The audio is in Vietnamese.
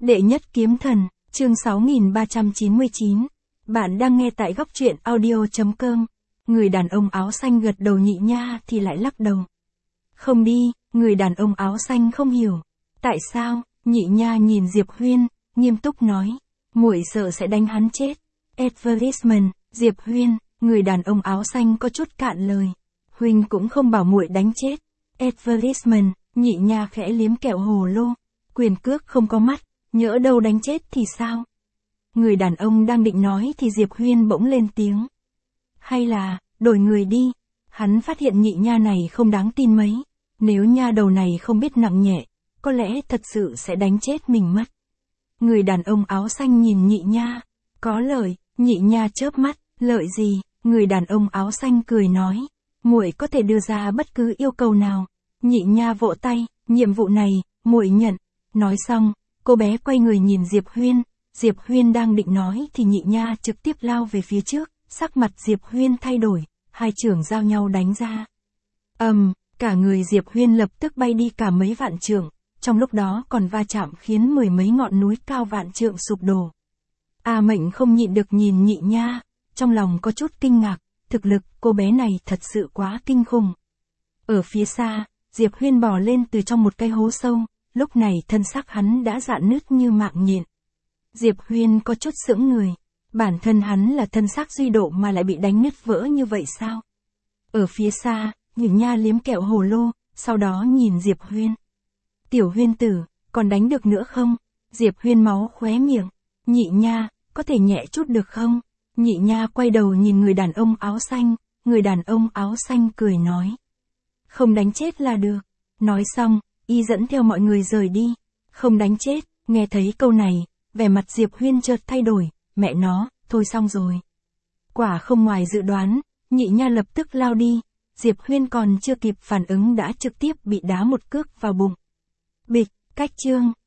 Đệ nhất kiếm thần, chương 6399. Bạn đang nghe tại góc truyện audio.com. Người đàn ông áo xanh gật đầu Nhị Nha thì lại lắc đầu. Không đi, người đàn ông áo xanh không hiểu. Tại sao? Nhị Nha nhìn Diệp Huyên, nghiêm túc nói. Muội sợ sẽ đánh hắn chết. Advertisement, Diệp Huyên, người đàn ông áo xanh có chút cạn lời. Huynh cũng không bảo muội đánh chết. Advertisement, Nhị Nha khẽ liếm kẹo hồ lô. Quyền cước không có mắt, nhỡ đâu đánh chết thì sao? Người đàn ông đang định nói thì Diệp Huyên bỗng lên tiếng. Hay là, đổi người đi. Hắn phát hiện Nhị Nha này không đáng tin mấy. Nếu nha đầu này không biết nặng nhẹ, có lẽ thật sự sẽ đánh chết mình mất. Người đàn ông áo xanh nhìn Nhị Nha. Có lợi, Nhị Nha chớp mắt, lợi gì? Người đàn ông áo xanh cười nói. Muội có thể đưa ra bất cứ yêu cầu nào. Nhị Nha vỗ tay, nhiệm vụ này, muội nhận. Nói xong, cô bé quay người nhìn Diệp Huyên. Diệp Huyên đang định nói thì Nhị Nha trực tiếp lao về phía trước, sắc mặt Diệp Huyên thay đổi, hai chưởng giao nhau đánh ra. Cả người Diệp Huyên lập tức bay đi cả mấy vạn trượng, trong lúc đó còn va chạm khiến mười mấy ngọn núi cao vạn trượng sụp đổ. A Mệnh không nhịn được nhìn Nhị Nha, trong lòng có chút kinh ngạc, thực lực cô bé này thật sự quá kinh khủng. Ở phía xa, Diệp Huyên bò lên từ trong một cái hố sâu, lúc này thân xác hắn đã rạn nứt như mạng nhện. Diệp Huyên có chút sững người, bản thân hắn là thân xác duy độ mà lại bị đánh nứt vỡ như vậy sao? Ở phía xa, Nhị Nha liếm kẹo hồ lô, sau đó nhìn Diệp Huyên. Tiểu Huyên tử, còn đánh được nữa không? Diệp Huyên máu khóe miệng. Nhị Nha, có thể nhẹ chút được không? Nhị Nha quay đầu nhìn người đàn ông áo xanh, người đàn ông áo xanh cười nói. Không đánh chết là được. Nói xong, y dẫn theo mọi người rời đi. Không đánh chết, nghe thấy câu này, vẻ mặt Diệp Huyên chợt thay đổi, mẹ nó, thôi xong rồi. Quả không ngoài dự đoán, Nhị Nha lập tức lao đi, Diệp Huyên còn chưa kịp phản ứng đã trực tiếp bị đá một cước vào bụng. Bịch, cách chương.